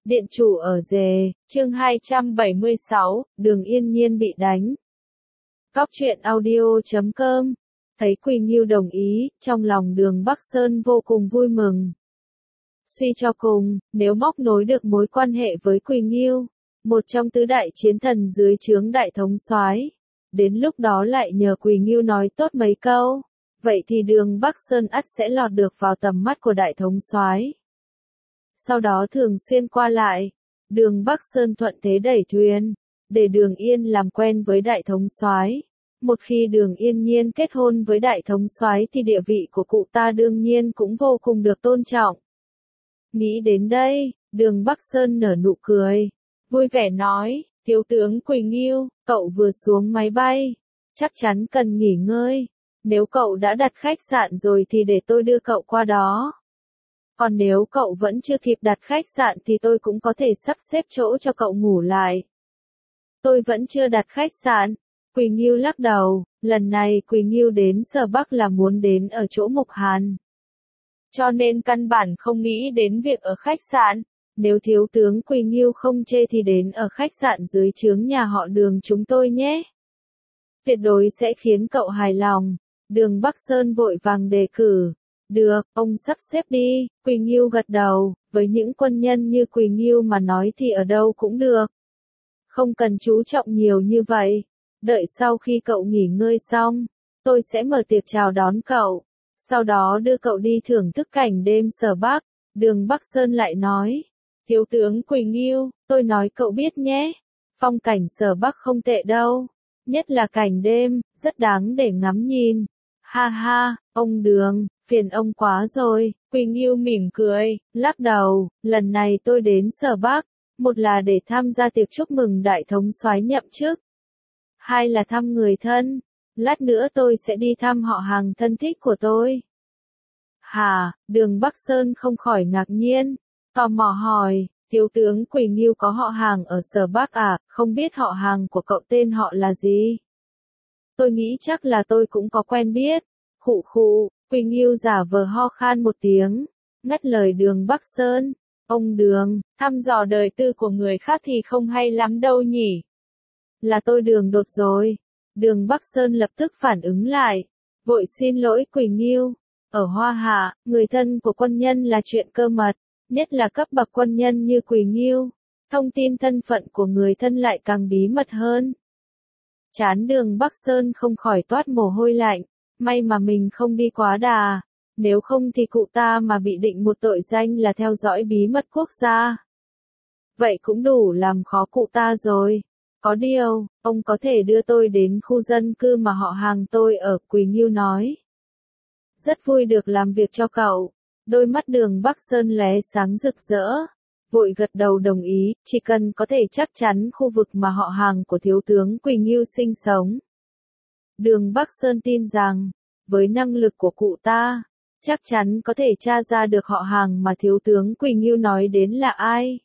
Điện chủ ở rề, chương 276, Đường Yên Nhiên bị đánh. Góc truyện audio.com. Thấy Quỳnh Nghiêu đồng ý, trong lòng Đường Bắc Sơn vô cùng vui mừng. Suy cho cùng, nếu móc nối được mối quan hệ với Quỳnh Nghiêu, một trong tứ đại chiến thần dưới trướng đại thống soái, đến lúc đó lại nhờ Quỳnh Nghiêu nói tốt mấy câu, vậy thì Đường Bắc Sơn ắt sẽ lọt được vào tầm mắt của đại thống soái. Sau đó thường xuyên qua lại, Đường Bắc Sơn thuận thế đẩy thuyền, để Đường Yên làm quen với đại thống soái. Một khi Đường Yên Nhiên kết hôn với đại thống soái thì địa vị của cụ ta đương nhiên cũng vô cùng được tôn trọng. Nghĩ đến đây, Đường Bắc Sơn nở nụ cười, vui vẻ nói, thiếu tướng Quỳnh Nghiêu, cậu vừa xuống máy bay, chắc chắn cần nghỉ ngơi. Nếu cậu đã đặt khách sạn rồi thì để tôi đưa cậu qua đó. Còn nếu cậu vẫn chưa kịp đặt khách sạn thì tôi cũng có thể sắp xếp chỗ cho cậu ngủ lại. Tôi vẫn chưa đặt khách sạn. Quỳnh Nghiêu lắc đầu, lần này Quỳnh Nghiêu đến Sở Bắc là muốn đến ở chỗ Mục Hàn. Cho nên căn bản không nghĩ đến việc ở khách sạn. Nếu thiếu tướng Quỳnh Nghiêu không chê thì đến ở khách sạn dưới trướng nhà họ Đường chúng tôi nhé. Tuyệt đối sẽ khiến cậu hài lòng. Đường Bắc Sơn vội vàng đề cử. Được, ông sắp xếp đi. Quỳnh Nghiêu gật đầu, với những quân nhân như Quỳnh Nghiêu mà nói thì ở đâu cũng được. Không cần chú trọng nhiều như vậy. Đợi sau khi cậu nghỉ ngơi xong, tôi sẽ mở tiệc chào đón cậu. Sau đó đưa cậu đi thưởng thức cảnh đêm Sở Bắc. Đường Bắc Sơn lại nói, thiếu tướng Quỳnh Nghiêu, tôi nói cậu biết nhé. Phong cảnh Sở Bắc không tệ đâu. Nhất là cảnh đêm, rất đáng để ngắm nhìn. Ha ha, ông Đường, phiền ông quá rồi. Quỳnh Nghiêu mỉm cười, lắc đầu, lần này tôi đến Sở Bắc, một là để tham gia tiệc chúc mừng đại thống soái nhậm chức, hai là thăm người thân, lát nữa tôi sẽ đi thăm họ hàng thân thích của tôi. Hả, Đường Bắc Sơn không khỏi ngạc nhiên, tò mò hỏi, thiếu tướng Quỳnh Nghiêu có họ hàng ở Sở Bắc à, không biết họ hàng của cậu tên họ là gì? Tôi nghĩ chắc là tôi cũng có quen biết. Khụ khụ, Quỳnh Nghiêu giả vờ ho khan một tiếng, ngắt lời Đường Bắc Sơn. Ông Đường, thăm dò đời tư của người khác thì không hay lắm đâu nhỉ. Là tôi Đường đột rồi. Đường Bắc Sơn lập tức phản ứng lại, vội xin lỗi Quỳnh Nghiêu. Ở Hoa Hạ, người thân của quân nhân là chuyện cơ mật, nhất là cấp bậc quân nhân như Quỳnh Nghiêu. Thông tin thân phận của người thân lại càng bí mật hơn. Trán Đường Bắc Sơn không khỏi toát mồ hôi lạnh, may mà mình không đi quá đà, nếu không thì cụ ta mà bị định một tội danh là theo dõi bí mật quốc gia. Vậy cũng đủ làm khó cụ ta rồi. Có điều, ông có thể đưa tôi đến khu dân cư mà họ hàng tôi ở, Quỳnh Nghiêu nói. Rất vui được làm việc cho cậu. Đôi mắt Đường Bắc Sơn lóe sáng rực rỡ. Vội gật đầu đồng ý, chỉ cần có thể chắc chắn khu vực mà họ hàng của thiếu tướng Quỳnh Nghiêu sinh sống. Đường Bắc Sơn tin rằng, với năng lực của cụ ta, chắc chắn có thể tra ra được họ hàng mà thiếu tướng Quỳnh Nghiêu nói đến là ai.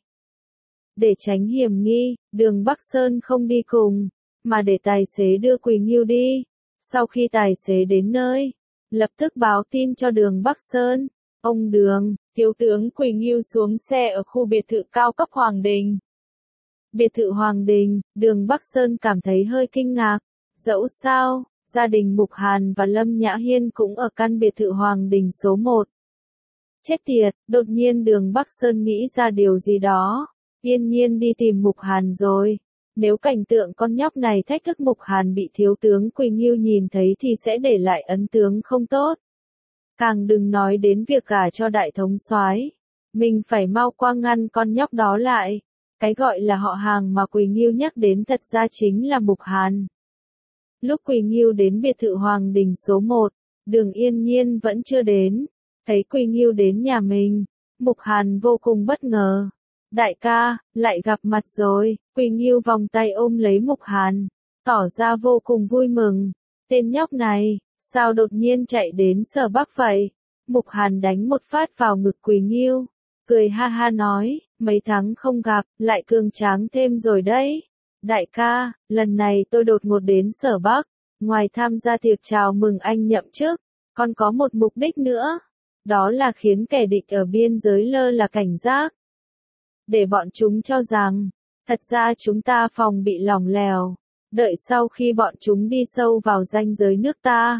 Để tránh hiểm nghi, Đường Bắc Sơn không đi cùng, mà để tài xế đưa Quỳnh Nghiêu đi. Sau khi tài xế đến nơi, lập tức báo tin cho Đường Bắc Sơn. Ông Đường, thiếu tướng Quỳnh Nghiêu xuống xe ở khu biệt thự cao cấp Hoàng Đình. Biệt thự Hoàng Đình, Đường Bắc Sơn cảm thấy hơi kinh ngạc. Dẫu sao, gia đình Mục Hàn và Lâm Nhã Hiên cũng ở căn biệt thự Hoàng Đình số 1. Chết tiệt, đột nhiên Đường Bắc Sơn nghĩ ra điều gì đó. Yên Nhiên đi tìm Mục Hàn rồi. Nếu cảnh tượng con nhóc này thách thức Mục Hàn bị thiếu tướng Quỳnh Nghiêu nhìn thấy thì sẽ để lại ấn tượng không tốt. Càng đừng nói đến việc gả cho đại thống soái. Mình phải mau qua ngăn con nhóc đó lại. Cái gọi là họ hàng mà Quỳnh Nghiêu nhắc đến thật ra chính là Mục Hàn. Lúc Quỳnh Nghiêu đến biệt thự Hoàng Đình số 1, Đường Yên Nhiên vẫn chưa đến. Thấy Quỳnh Nghiêu đến nhà mình, Mục Hàn vô cùng bất ngờ. Đại ca, lại gặp mặt rồi. Quỳnh Nghiêu vòng tay ôm lấy Mục Hàn, tỏ ra vô cùng vui mừng. Tên nhóc này, sao đột nhiên chạy đến Sở Bắc vậy? Mục Hàn đánh một phát vào ngực Quỳnh Nghiêu, cười ha ha nói, mấy tháng không gặp, lại cường tráng thêm rồi đấy. Đại ca, lần này tôi đột ngột đến Sở Bắc, ngoài tham gia tiệc chào mừng anh nhậm chức, còn có một mục đích nữa. Đó là khiến kẻ địch ở biên giới lơ là cảnh giác. để bọn chúng cho rằng, thật ra chúng ta phòng bị lỏng lẻo, đợi sau khi bọn chúng đi sâu vào ranh giới nước ta.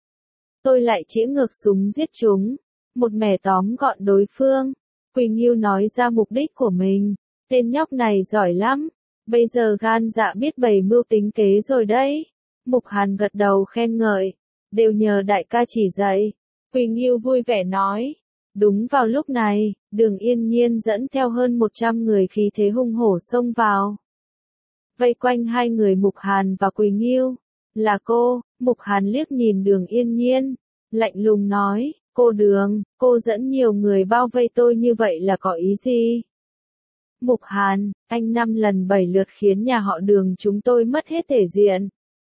Tôi lại chĩa ngược súng giết chúng, một mẻ tóm gọn đối phương. Quỳnh Nghiêu nói ra mục đích của mình, tên nhóc này giỏi lắm, bây giờ gan dạ biết bày mưu tính kế rồi đấy. Mục Hàn gật đầu khen ngợi, đều nhờ đại ca chỉ dạy. Quỳnh Nghiêu vui vẻ nói. Đúng vào lúc này, Đường Yên Nhiên dẫn theo hơn 100 người khí thế hung hổ xông vào. Vây quanh hai người Mục Hàn và Quỳnh Nghiêu. Là cô, Mục Hàn liếc nhìn Đường Yên Nhiên, lạnh lùng nói, cô Đường, cô dẫn nhiều người bao vây tôi như vậy là có ý gì? Mục Hàn, anh 5 lần 7 lượt khiến nhà họ Đường chúng tôi mất hết thể diện.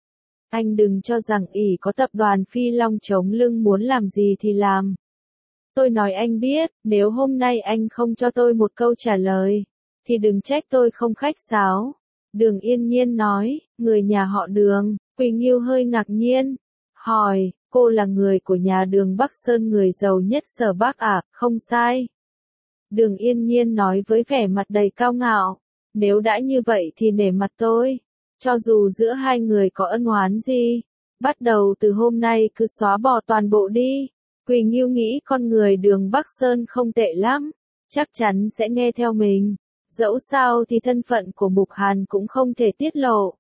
Anh đừng cho rằng ỷ có tập đoàn Phi Long chống lưng muốn làm gì thì làm. Tôi nói anh biết, nếu hôm nay anh không cho tôi một câu trả lời, thì đừng trách tôi không khách sáo. Đường Yên Nhiên nói, người nhà họ Đường. Quỳnh Nghiêu hơi ngạc nhiên, hỏi, cô là người của nhà Đường Bắc Sơn người giàu nhất Sở Bắc à? Không sai. Đường Yên Nhiên nói với vẻ mặt đầy cao ngạo, nếu đã như vậy thì nể mặt tôi, cho dù giữa hai người có ân oán gì, bắt đầu từ hôm nay cứ xóa bỏ toàn bộ đi. Quỳnh Nghiêu nghĩ con người Đường Bắc Sơn không tệ lắm, chắc chắn sẽ nghe theo mình, dẫu sao thì thân phận của Mục Hàn cũng không thể tiết lộ.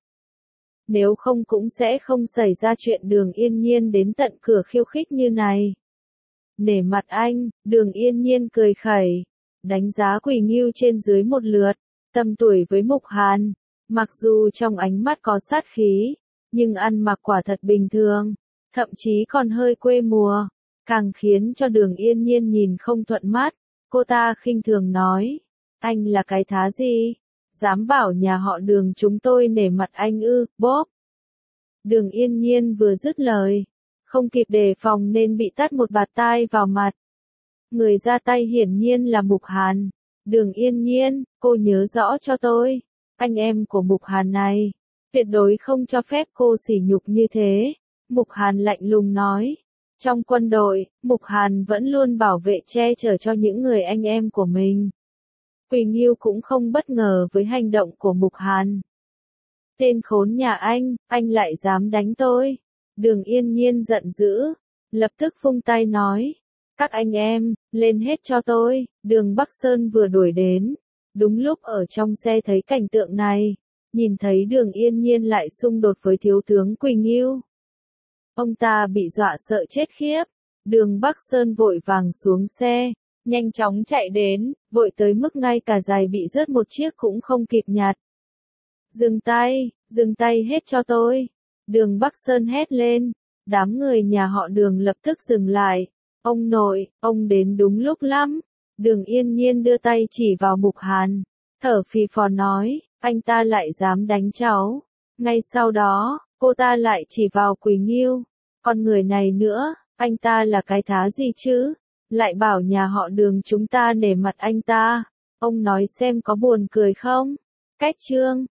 Nếu không cũng sẽ không xảy ra chuyện Đường Yên Nhiên đến tận cửa khiêu khích như này. Nể mặt anh, Đường Yên Nhiên cười khẩy, đánh giá Quỳnh Nghiêu trên dưới một lượt, tầm tuổi với Mục Hàn, mặc dù trong ánh mắt có sát khí, nhưng ăn mặc quả thật bình thường, thậm chí còn hơi quê mùa, càng khiến cho Đường Yên Nhiên nhìn không thuận mắt. Cô ta khinh thường nói, anh là cái thá gì? Dám bảo nhà họ Đường chúng tôi nể mặt anh ư? Bốp. Đường Yên Nhiên vừa dứt lời, không kịp đề phòng nên bị tát một bạt tai vào mặt. Người ra tay hiển nhiên là Mục Hàn. Đường Yên Nhiên, cô nhớ rõ cho tôi, anh em của Mục Hàn này, tuyệt đối không cho phép cô sỉ nhục như thế. Mục Hàn lạnh lùng nói, trong quân đội, Mục Hàn vẫn luôn bảo vệ che chở cho những người anh em của mình. Quỳnh Nghiêu cũng không bất ngờ với hành động của Mục Hàn. Tên khốn nhà anh lại dám đánh tôi. Đường Yên Nhiên giận dữ, lập tức vung tay nói, các anh em, lên hết cho tôi. Đường Bắc Sơn vừa đuổi đến, đúng lúc ở trong xe thấy cảnh tượng này, nhìn thấy Đường Yên Nhiên lại xung đột với thiếu tướng Quỳnh Nghiêu. Ông ta bị dọa sợ chết khiếp, Đường Bắc Sơn vội vàng xuống xe, nhanh chóng chạy đến, vội tới mức ngay cả giày bị rớt một chiếc cũng không kịp nhặt. Dừng tay hết cho tôi. Đường Bắc Sơn hét lên, đám người nhà họ Đường lập tức dừng lại. Ông nội, ông đến đúng lúc lắm. Đường Yên Nhiên đưa tay chỉ vào Mục Hàn, thở phì phò nói, anh ta lại dám đánh cháu. Ngay sau đó, cô ta lại chỉ vào Quỳnh Nghiêu, con người này nữa, anh ta là cái thá gì chứ? Lại bảo nhà họ Đường chúng ta nể mặt anh ta. Ông nói xem có buồn cười không? Cách chương